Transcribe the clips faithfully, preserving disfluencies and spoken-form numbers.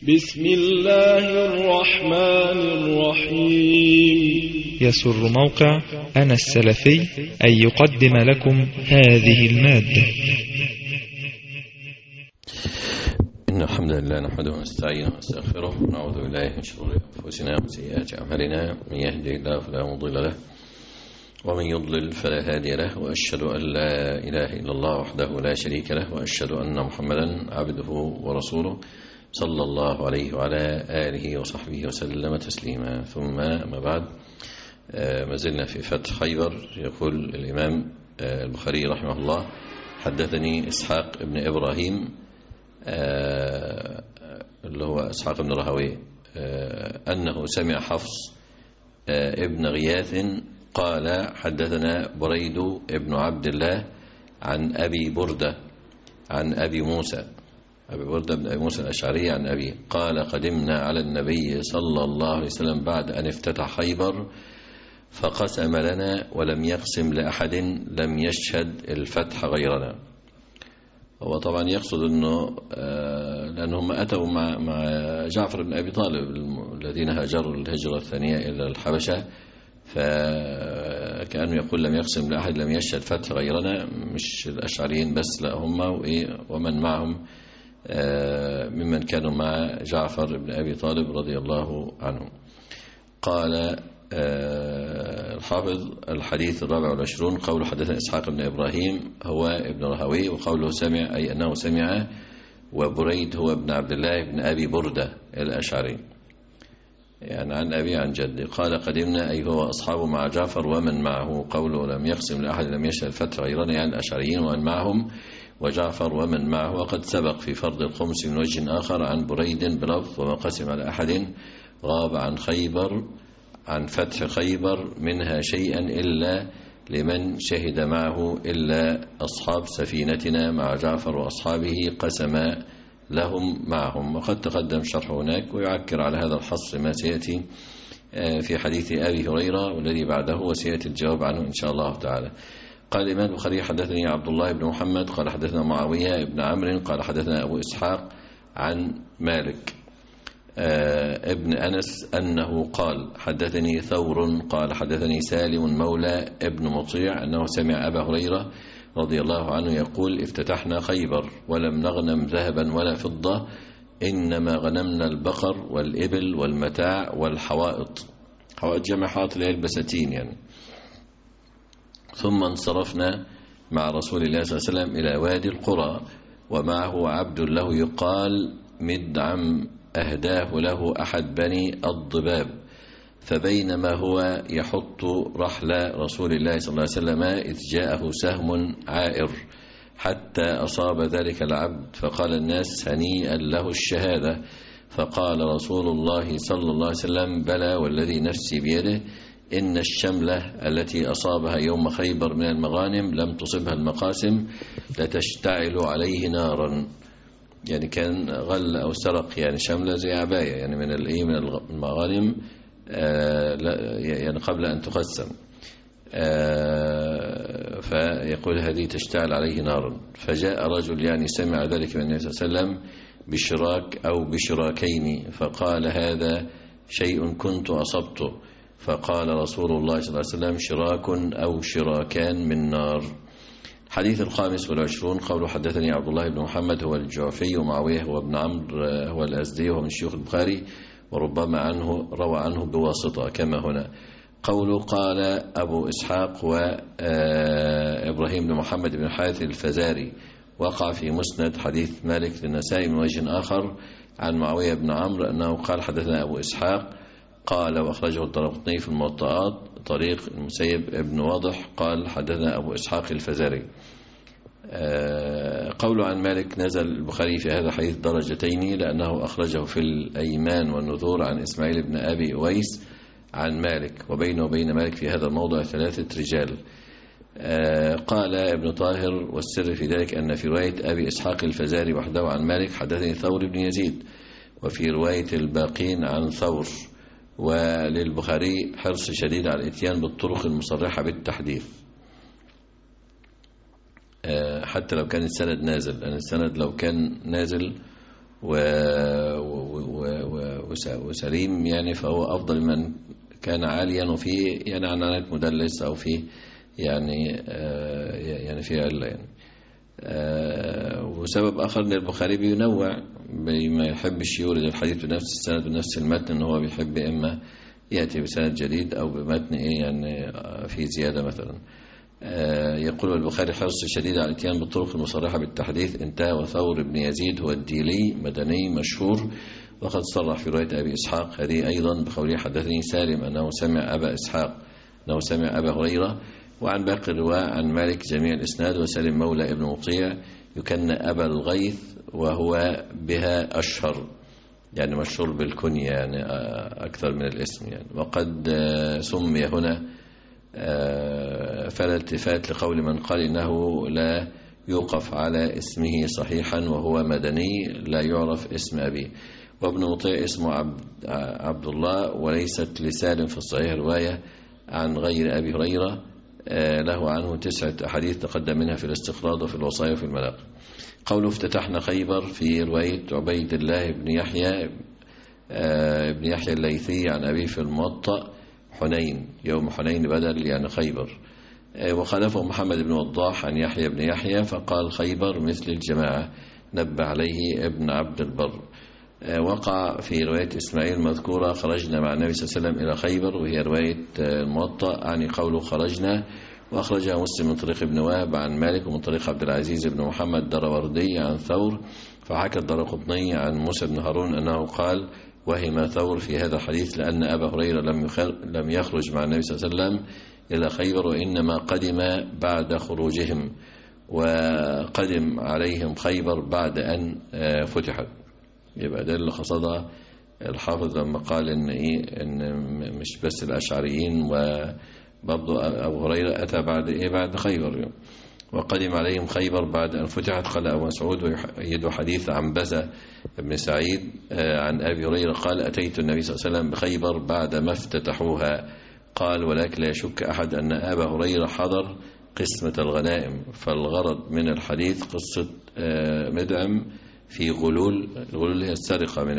بسم الله الرحمن الرحيم. يسر موقع أنا السلفي أن يقدم لكم هذه المادة. إن الحمد لله نحمده ونستعينه ونستغفره ونعوذ بالله من شرور أنفسنا وسيئات أعمالنا، من يهده الله فلا مضل له ومن يضلل فلا هادي له، وأشهد أن لا إله إلا الله وحده لا شريك له، وأشهد أن محمدا عبده ورسوله صلى الله عليه وعلى آله وصحبه وسلم تسليما. ثم ما بعد، ما زلنا في فتح خيبر. يقول الإمام البخاري رحمه الله: حدثني إسحاق بن إبراهيم اللي هو إسحاق بن راهويه أنه سمع حفص ابن غياث قال: حدثنا بريد ابن عبد الله عن أبي بردة عن أبي موسى أبي بردة بن أبي موسى الأشعري عن أبي قال: قدمنا على النبي صلى الله عليه وسلم بعد أن افتتح خيبر فقسم لنا ولم يقسم لأحد لم يشهد الفتح غيرنا. هو طبعا يقصد أنه لأنهم أتوا مع مع جعفر بن أبي طالب الذين هاجروا الهجرة الثانية إلى الحبشة، فكأنه يقول لم يقسم لأحد لم يشهد فتح غيرنا، مش الأشعريين بس، لا هم ومن معهم ممن كانوا مع جعفر بن أبي طالب رضي الله عنه. قال الحافظ: الحديث الرابع والعشرون قوله حدثنا إسحاق بن إبراهيم هو ابن راهويه، وقوله سمع أي أنه سمع، وبريد هو ابن عبد الله بن أبي بردة الأشعري، يعني عن أبي عن جدي. قال: قدمنا أي هو أصحابه مع جعفر ومن معه. قوله لم يقسم لأحد لم يشهد الفتح غيرنا، يعني الأشعريين ومن معهم وجعفر ومن معه. وقد سبق في فرض الخمس من وجه آخر عن بريد بلفظ: وما قسم على أحد غاب عن خيبر عن فتح خيبر منها شيئا إلا لمن شهد معه إلا أصحاب سفينتنا مع جعفر وأصحابه قسم لهم معهم. وقد تقدم شرح هناك، ويعكر على هذا الحصر ما سيأتي في حديث أبي هريرة والذي بعده، وسيأتي الجواب عنه إن شاء الله تعالى. قال الإمام البخاري: حدثني عبد الله بن محمد قال حدثنا معاوية بن عمرو قال حدثنا أبو إسحاق عن مالك ابن أنس أنه قال: حدثني ثور قال حدثني سالم مولى ابن مطيع أنه سمع أبا هريرة رضي الله عنه يقول: افتتحنا خيبر ولم نغنم ذهبا ولا فضة، إنما غنمنا البقر والإبل والمتاع والحوائط. حوائط جمع حائط اللي هي البساتين يعني. ثم انصرفنا مع رسول الله صلى الله عليه وسلم إلى وادي القرى، ومعه عبد له يقال مدعم أهداه له أحد بني الضباب، فبينما هو يحط رحل رسول الله صلى الله عليه وسلم إذ جاءه سهم عائر حتى أصاب ذلك العبد، فقال الناس: هنيئا له الشهادة. فقال رسول الله صلى الله عليه وسلم: بلى والذي نفسي بيده، إن الشملة التي أصابها يوم خيبر من المغانم لم تصبها المقاسم لتشتعل عليه نارا. يعني كان غل أو سرق، يعني شملة زي عباية يعني من الإيه من المغانم آه يعني قبل أن تقسم، آه فيقول هذه تشتعل عليه نارا. فجاء رجل يعني سمع ذلك من النبي صلى الله عليه وسلم بشراك أو بشراكين، فقال: هذا شيء كنت أصبته. فقال رسول الله صلى الله عليه وسلم: شراك أو شراكان من نار. الحديث الخامس والعشرون قوله حدثني عبد الله بن محمد هو الجعفي، ومعاوية هو ابن عمرو هو الأزدي وهو من شيوخ البخاري، وربما عنه روى عنه بواسطة كما هنا. قوله قال أبو إسحاق وإبراهيم بن محمد بن حارث الفزاري، وقع في مسند حديث مالك للنسائي من وجه آخر عن معاوية بن عمرو أنه قال حدثنا أبو إسحاق قال، وأخرجه الدارقطني في الموطئات طريق المسيب ابن واضح قال حدثنا أبو إسحاق الفزاري. قوله عن مالك نزل البخاري في هذا الحديث درجتين، لأنه أخرجه في الأيمان والنذور عن إسماعيل بن أبي أويس عن مالك، وبينه وبين مالك في هذا الموضع ثلاثة رجال. قال ابن طاهر: والسر في ذلك أن في رواية أبي إسحاق الفزاري وحده عن مالك حدثني ثور بن يزيد، وفي رواية الباقين عن ثور. وللبخاري حرص شديد على الاتيان بالطرق المصرحة بالتحديث حتى لو كان السند نازل، لأن السند لو كان نازل و... و... وسليم يعني فهو أفضل من كان عاليا وفيه يعني عنانات مدلس أو فيه يعني يعني فيه علة يعني. وسبب آخر أن البخاري بينوع بما يحبش يورد الحديث بنفس السند ونفس المتن، أنه هو بيحب إما يأتي بسند جديد أو بمتن إيه يعني في زيادة مثلا. يقول البخاري حرص شديد على الاتيان بالطرق المصرحة بالتحديث. انتهى وثور بن يزيد هو الديلي مدني مشهور، وقد صرح في رواية أبي إسحاق هذه أيضا بقوله حدثني سالم أنه سمع أبا إسحاق أنه سمع أبا هريرة. وعن باقي الرواة عن مالك جميع الإسناد. وسالم مولى ابن مطيع يكن أبا الغيث وهو بها أشهر، يعني مشهور بالكنية يعني أكثر من الاسم يعني. وقد سمي هنا فلا التفات لقول من قال إنه لا يوقف على اسمه صحيحا وهو مدني لا يعرف اسم أبيه. وابن مطيع اسمه عبد, عبد الله، وليست لسالم في الصحيح رواية عن غير أبي هريرة له عنه تسعة أحاديث تقدم منها في الاستقراض وفي الوصايا وفي الملاقي. قوله افتتحنا خيبر في رواية عبيد الله بن يحيى ابن يحيى الليثي عن أبيه في الموطأ حنين، يوم حنين بدل يعني خيبر. وخلفه محمد بن وضاح عن يحيى بن يحيى فقال خيبر مثل الجماعة، نبه عليه ابن عبد البر. وقع في رواية إسماعيل المذكورة خرجنا مع النبي صلى الله عليه وسلم إلى خيبر، وهي رواية الموطأ عن قوله خرجنا. وأخرجها مسلم من طريق ابن وهب عن مالك، ومن طريق عبد العزيز بن محمد دروردي عن ثور. فحكى الدارقطني عن موسى بن هارون أنه قال وهم ثور في هذا الحديث لأن أبا هريرة لم لم يخرج مع النبي صلى الله عليه وسلم إلى خيبر، وإنما قدم بعد خروجهم، وقدم عليهم خيبر بعد أن فتحت. يبقى ده اللي قصدها الحافظ لما قال إن إيه إن مش بس الأشعريين، وبرضه أبو هريرة أتى بعد إيه بعد خيبر. وقدم عليهم خيبر بعد أن فتحت. قال أبو مسعود ويؤيد حديث عنبسة بن سعيد عن أبي هريرة قال أتيت النبي صلى الله عليه وسلم بخيبر بعد ما افتتحوها. قال ولكن لا يشك أحد أن أبا هريرة حضر قسمة الغنائم. فالغرض من الحديث قصة مدعم في غلول، الغلول هي السرقة من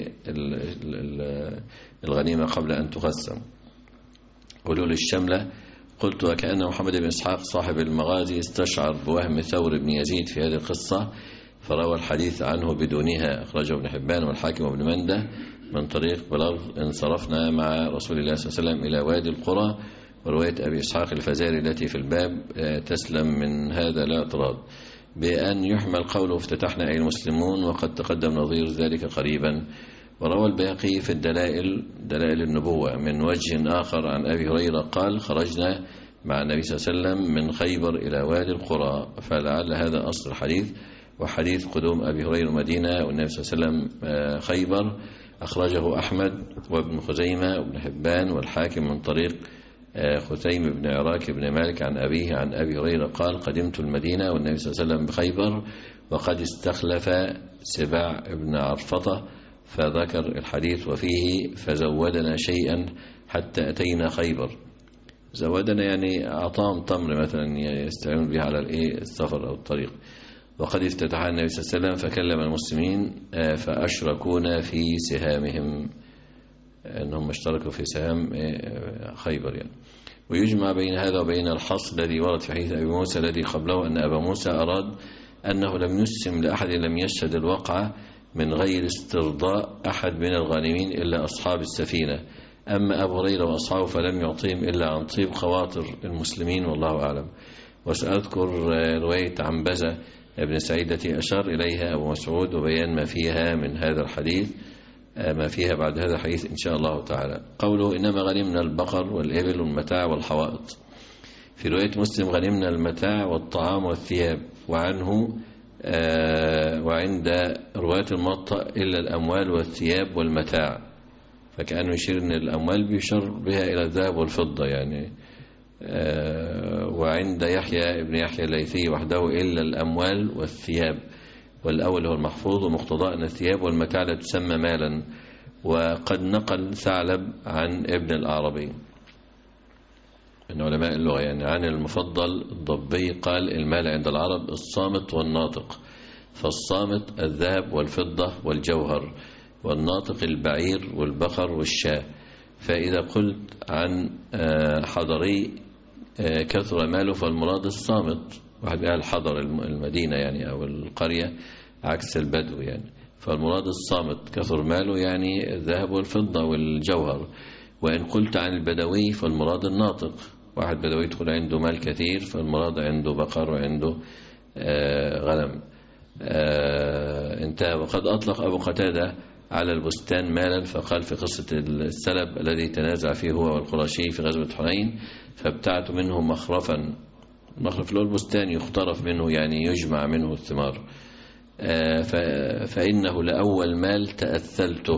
الغنيمة قبل أن تقسم، غلول الشملة. قلت وكأن محمد بن إسحاق صاحب المغازي استشعر بوهم ثور بن يزيد في هذه القصة فروى الحديث عنه بدونها. أخرجه ابن حبان والحاكم وابن منده من طريق بلغ انصرفنا مع رسول الله صلى الله عليه وسلم إلى وادي القرى. ورواية أبي إسحاق الفزاري التي في الباب تسلم من هذا لا اعتراض، بأن يحمل قوله افتتحنا أي المسلمون، وقد تقدم نظير ذلك قريبا. وروى البيهقي في الدلائل دلائل النبوة من وجه آخر عن أبي هريرة قال خرجنا مع النبي صلى الله عليه وسلم من خيبر إلى وادي القرى، فلعل هذا أصل الحديث. وحديث قدوم أبي هريرة مدينة والنبي صلى الله عليه وسلم خيبر أخرجه أحمد وابن خزيمة وابن حبان والحاكم من طريق خثيم بن عراك بن مالك عن أبيه عن أبي هريرة قال قدمت المدينة والنبي صلى الله عليه وسلم بخيبر وقد استخلف سباع بن عرفطة، فذكر الحديث وفيه فزودنا شيئا حتى أتينا خيبر. زودنا يعني أعطاهم تمر مثلا يستعمل بها على السفر أو الطريق. وقد افتتح النبي صلى الله عليه وسلم فكلم المسلمين فأشركونا في سهامهم، أنهم اشتركوا في سهام خيبر يعني. ويجمع بين هذا وبين الحصر الذي ورد في حديث أبي موسى الذي قبله أن أبا موسى أراد أنه لم يسلم لأحد لم يشهد الوقعة من غير استرضاء أحد من الغانمين إلا أصحاب السفينة، أما أبو هريرة وأصحابه فلم يعطيهم إلا عن طيب خواطر المسلمين والله أعلم. وسأذكر رواية عنبسة ابن سعيد التي أشار إليها أبو مسعود وبيان ما فيها من هذا الحديث ما فيها بعد هذا الحديث إن شاء الله تعالى. قوله إنما غنمنا البقر والإبل والمتاع والحوائط. في رواية مسلم غنمنا المتاع والطعام والثياب، وعنه آه وعند رواية الموطأ إلا الأموال والثياب والمتاع، فكأنه يشير أن الأموال بيشار بها إلى الذهب والفضة يعني. آه وعند يحيى ابن يحيى الليثي وحده إلا الأموال والثياب، والأول هو المحفوظ ومقتضى أن الثياب والمتاع لا تسمى مالا. وقد نقل ثعلب عن ابن الأعرابي من علماء اللغة يعني عن المفضل الضبي قال المال عند العرب الصامت والناطق، فالصامت الذهب والفضة والجوهر، والناطق البعير والبقر والشاة. فإذا قلت عن حضري كثر ماله فالمراد الصامت، واحد قال حضر المدينة يعني أو القرية عكس البدو يعني، فالمراد الصامت كثر ماله يعني الذهب والفضة والجوهر. وإن قلت عن البدوي فالمراد الناطق، واحد بدوي يدخل عنده مال كثير فالمراد عنده بقر وعنده آه غنم. آه انتهى. وقد أطلق أبو قتادة على البستان مالا، فقال في قصة السلب الذي تنازع فيه هو والقرشي في غزوة حنين فابتعت منه مخرفا. المخرف له البستان يخترف منه يعني يجمع منه الثمار. آه فإنه لأول مال تأثلته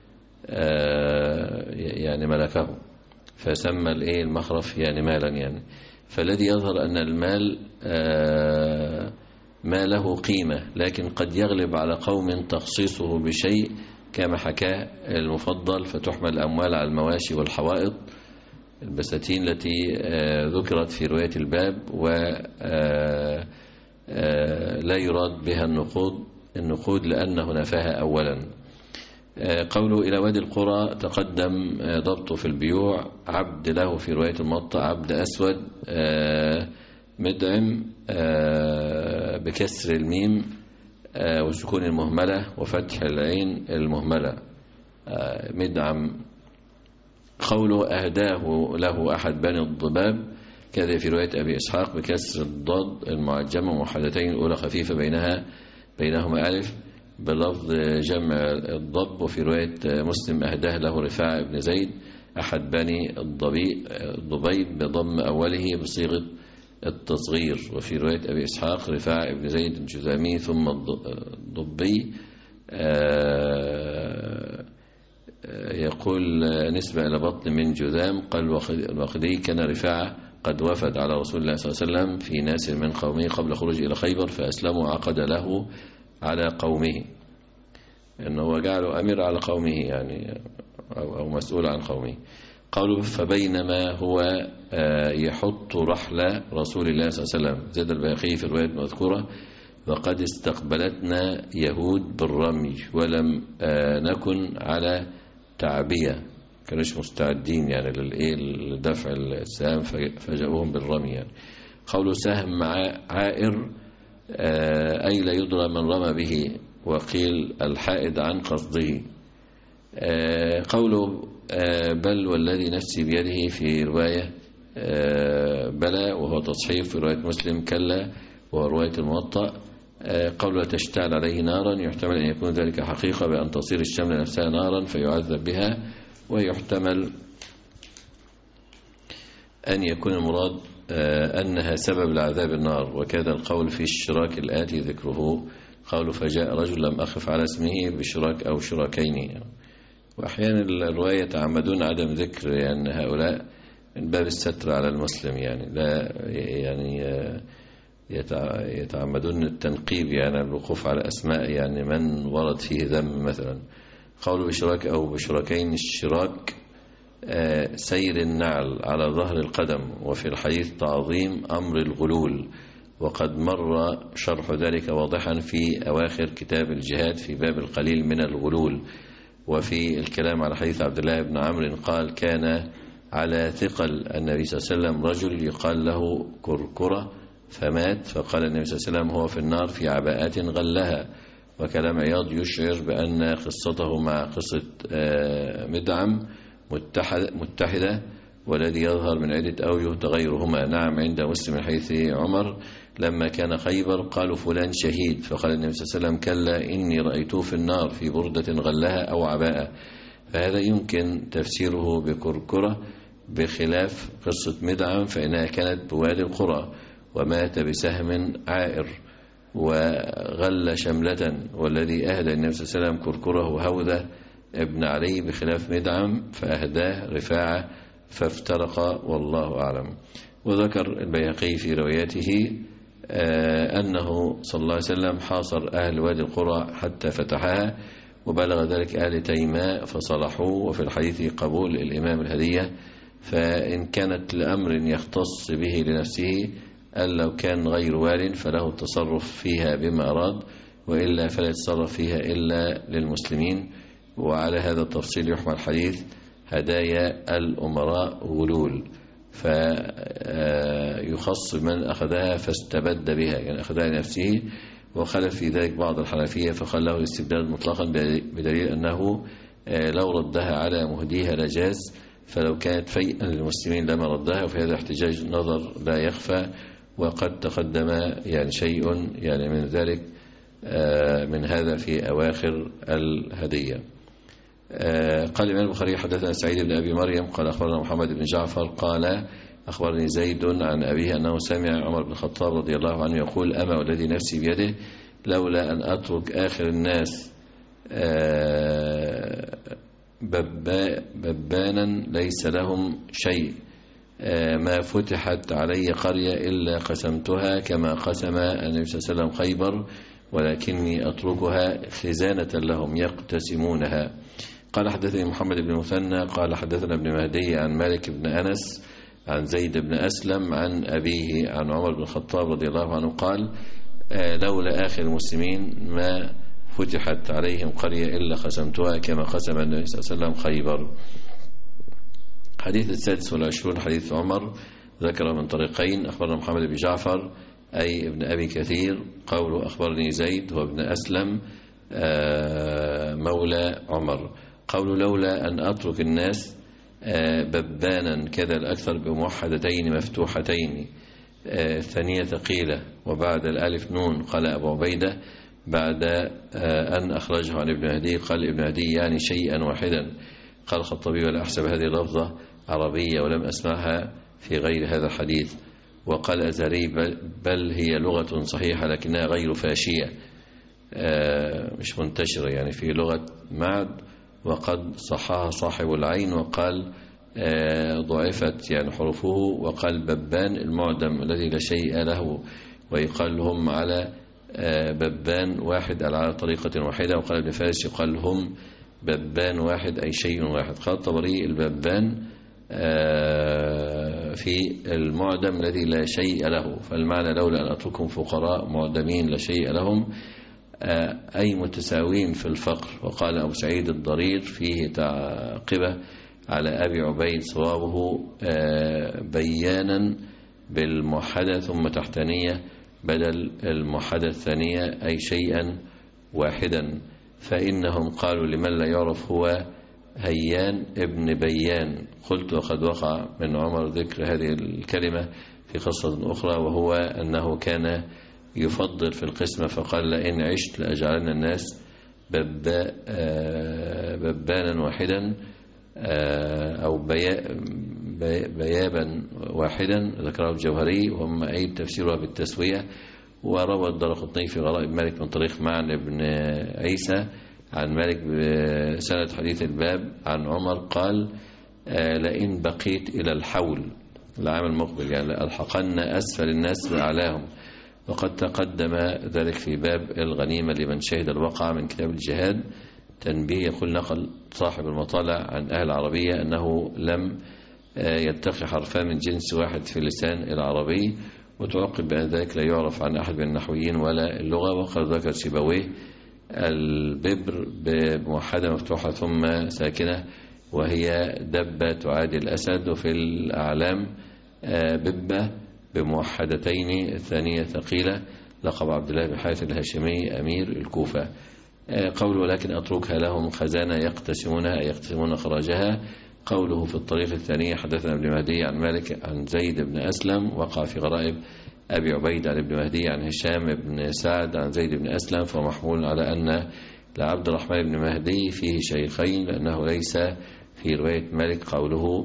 آه يعني ملكه، فسمى الايه المخرف يعني مالا يعني. فالذي يظهر أن المال آه ما له قيمة، لكن قد يغلب على قوم تخصيصه بشيء كما حكاه المفضل، فتحمل الأموال على المواشي والحوائط البساتين التي آه ذكرت في رواية الباب، ولا يراد بها النقود النقود لأنه نفاها أولا. قوله إلى وادي القرى تقدم ضبطه في البيوع. عبد له في رواية المطة عبد أسود مدعم بكسر الميم وسكون المهملة وفتح العين المهملة مدعم. قوله أهداه له أحد بني الضباب كذا في رواية أبي إسحاق بكسر الضاد المعجمة موحدتين الأولى خفيفة بينها بينهما ألف بلفظ جمع الضب. وفي رواية مسلم أهداه له رفاعة بن زيد أحد بني الضبيب بضم أوله بصيغة التصغير. وفي رواية أبي إسحاق رفاعة بن زيد الجذامي ثم الضبي يقول نسبة إلى بطن من جذام. قال الواقدي كان رفاعة قد وفد على رسول الله صلى الله عليه وسلم في ناس من قومه قبل خروج إلى خيبر فأسلموا عقد له على قومه، إنه جعله أمير على قومه يعني أو, أو مسؤول عن قومه. قالوا فبينما هو يحط رحل رسول الله صلى الله عليه وسلم زاد البيهقي في الرواية المذكورة وقد استقبلتنا يهود بالرمي ولم نكن على تعبية، كانوش مستعدين يعني للإيه لدفع السهام فجاءوهم بالرمي يعني. قولوا سهم مع عائر أي لا يدرى من رمى به، وقيل الحائد عن قصده. قوله بل والذي نفسي بيده في رواية بلى وهو تصحيف في رواية مسلم كلا وهو رواية الموطأ. قوله تشتعل عليه نارا يحتمل أن يكون ذلك حقيقة بأن تصير الشمل نفسها نارا فيعذب بها، ويحتمل أن يكون المراد أنها سبب لعذاب النار. وكذا القول في الشراك الآتي ذكره قول فجاء رجل لم أخف على اسمه بشراك أو شراكين. وأحيانا الرواية يتعمدون عدم ذكر يعني هؤلاء من باب الستر على المسلم يعني لا يعني يتعمدون التنقيب يعني الوقوف على أسماء يعني من ورد فيه ذم مثلا. قول بشراك أو بشراكين الشراك سير النعل على ظهر القدم، وفي الحديث تعظيم أمر الغلول، وقد مر شرح ذلك واضحا في أواخر كتاب الجهاد في باب القليل من الغلول. وفي الكلام على حديث عبد الله بن عمرو قال كان على ثقل النبي صلى الله عليه وسلم رجل يقال له كركرة فمات، فقال النبي صلى الله عليه وسلم هو في النار في عباءات غلها. وكلام عياض يشعر بأن قصته مع قصة مدعم متحدة، والذي يظهر من عدة أوجه تغيرهما. نعم عند مسلم من حيث عمر لما كان خيبر قالوا فلان شهيد، فقال النبي صلى الله عليه وسلم كلا إني رأيته في النار في بردة غلها أو عباءة. فهذا يمكن تفسيره بكركرة بخلاف قصة مدعم فإنها كانت بوادي القرى ومات بسهم عائر وغل شملة، والذي أهدى النبي صلى الله عليه وسلم كركره هوذة ابن علي بخلاف مدعم فأهداه رفاعة فافترق والله أعلم. وذكر البيهقي في رواياته أنه صلى الله عليه وسلم حاصر أهل وادي القرى حتى فتحها، وبلغ ذلك أهل تيماء فصلحوا. وفي الحديث قبول الإمام الهدية، فإن كانت لأمر يختص به لنفسه أن لو كان غير وال فله التصرف فيها بما أراد، وإلا فلا يتصرف فيها إلا للمسلمين. وعلى هذا التفصيل يحمل حديث هدايا الأمراء غلول، فيخص من أخذها فاستبد بها، يعني أخذها لنفسه، وخلف في ذلك بعض الحنفية فقال له الاستبداد مطلقا بدليل أنه لو ردها على مهديها لجاز، فلو كانت فيئا للمسلمين لما ردها، وفي هذا احتجاج نظر لا يخفى، وقد تقدم يعني شيء يعني من ذلك من هذا في أواخر الهدية. قال الإمام البخاري حدثنا سعيد بن أبي مريم قال أخبرنا محمد بن جعفر قال أخبرني زيد عن أبيه أنه سمع عمر بن الخطاب رضي الله عنه يقول أما والذي نفسي بيده لولا أن أترك آخر الناس ببانا ليس لهم شيء ما فتحت علي قرية إلا قسمتها كما قسم النبي صلى الله عليه وسلم خيبر، ولكني أتركها خزانة لهم يقتسمونها. قال حدثني محمد بن مثنى قال حدثنا ابن مهدي عن مالك بن أنس عن زيد بن أسلم عن أبيه عن عمر بن الخطاب رضي الله عنه قال لولا آخر المسلمين ما فتحت عليهم قرية إلا قسمتها كما قسم النبي صلى الله عليه وسلم خيبر. حديث السادس والعشرون حديث عمر ذكر من طريقين. أخبرنا محمد بن جعفر أي ابن أبي كثير قوله أخبرني زيد هو ابن أسلم مولى عمر، قول لولا أن أترك الناس ببانا كذا الأكثر بموحدتين مفتوحتين الثانية ثقيلة وبعد الألف نون قال أبو عبيدة بعد أن أخرجه عن ابن مهدي قال ابن مهدي يعني شيئا واحدا. قال الخطابي ولا أحسب هذه اللفظة عربية ولم أسمعها في غير هذا الحديث. وقال أزهري بل, بل هي لغة صحيحة لكنها غير فاشية مش منتشرة يعني في لغة معد، وقد صحها صاحب العين وقال ضعفت يعني حروفه، وقال ببان المعدم الذي لا شيء له، ويقال هم على ببان واحد على طريقة واحدة. وقال ابن فارس يقال هم ببان واحد أي شيء واحد. قال الطبري الببان في المعدم الذي لا شيء له، فالمعنى لولا أن أتركهم فقراء معدمين لا شيء لهم أي متساوين في الفقر. وقال أبو سعيد الضرير فيه تعقبة على أبي عبيد صوابه بيانا بالموحدة ثم تحتانية بدل الموحدة الثانية أي شيئا واحدا، فإنهم قالوا لمن لا يعرف هو هيان ابن بيان. قلت وقد وقع من عمر ذكر هذه الكلمة في قصة أخرى، وهو أنه كان يفضل في القسمة فقال لئن عشت لأجعلنا الناس ببانا واحدا أو بيابا واحدا، ذكره الجوهري وهم أي تفسيرها بالتسوية. وروى الدارقطني في غرائب مالك من طريق معن بن عيسى عن مالك بسند حديث الباب عن عمر قال لئن بقيت إلى الحول العام المقبل يعني ألحقن أسفل الناس بأعلاهم. وقد تقدم ذلك في باب الغنيمة لمن شهد الوقع من كتاب الجهاد. تنبيه يقول نقل صاحب المطالع عن أهل العربية أنه لم يتقي حرفان من جنس واحد في اللسان العربي، وتعقب بأن ذلك لا يعرف عن أحد من النحويين ولا اللغة. وقد ذكر سيبويه الببر بموحدة مفتوحة ثم ساكنة وهي دبة تعادي الأسد، وفي الأعلام ببة بموحدتين الثانية ثقيلة لقب عبد الله بن حارث الهاشمي أمير الكوفة. قول ولكن أتركها لهم خزانة يقتسمونها أي يقتسمون خراجها. قوله في الطريق الثانية حدثنا ابن مهدي عن مالك عن زيد بن أسلم وقع في غرائب أبي عبيد عن ابن مهدي عن هشام بن سعد عن زيد بن أسلم، فمحمول على أن لعبد الرحمن بن مهدي فيه شيخين لأنه ليس في رواية مالك قوله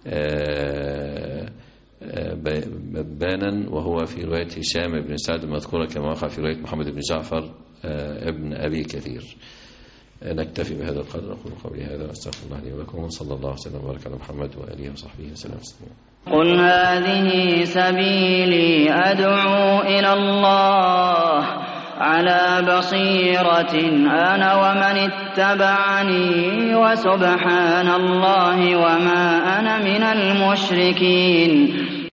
ببانا وهو في رواية هشام بن سعد المذكورة كما وقع في رواية محمد بن جعفر ابن أبي كثير. نكتفي بهذا القدر. أقول قولي هذا وأستغفر الله لي ولكم، صلى الله وسلم وبارك على محمد وآله وصحبه وسلم. قل هذه سبيلي أدعو إلى الله على بصيرة أنا ومن اتبعني وسبحان الله وما أنا من المشركين.